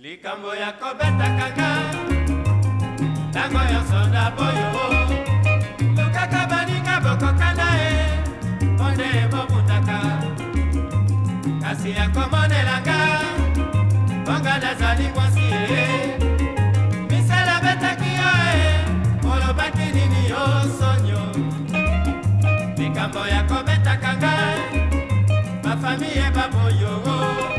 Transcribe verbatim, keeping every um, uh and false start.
Likambo ya kobeta kanga tango nyonso na boyo lukaka baninga bokokana e onde bobundaka kasi ya komonelanga bonga nazali mwasi e misala betaki yo e olobaki nini yo sonyo likambo ya kobeta kanga bafamiye baboyo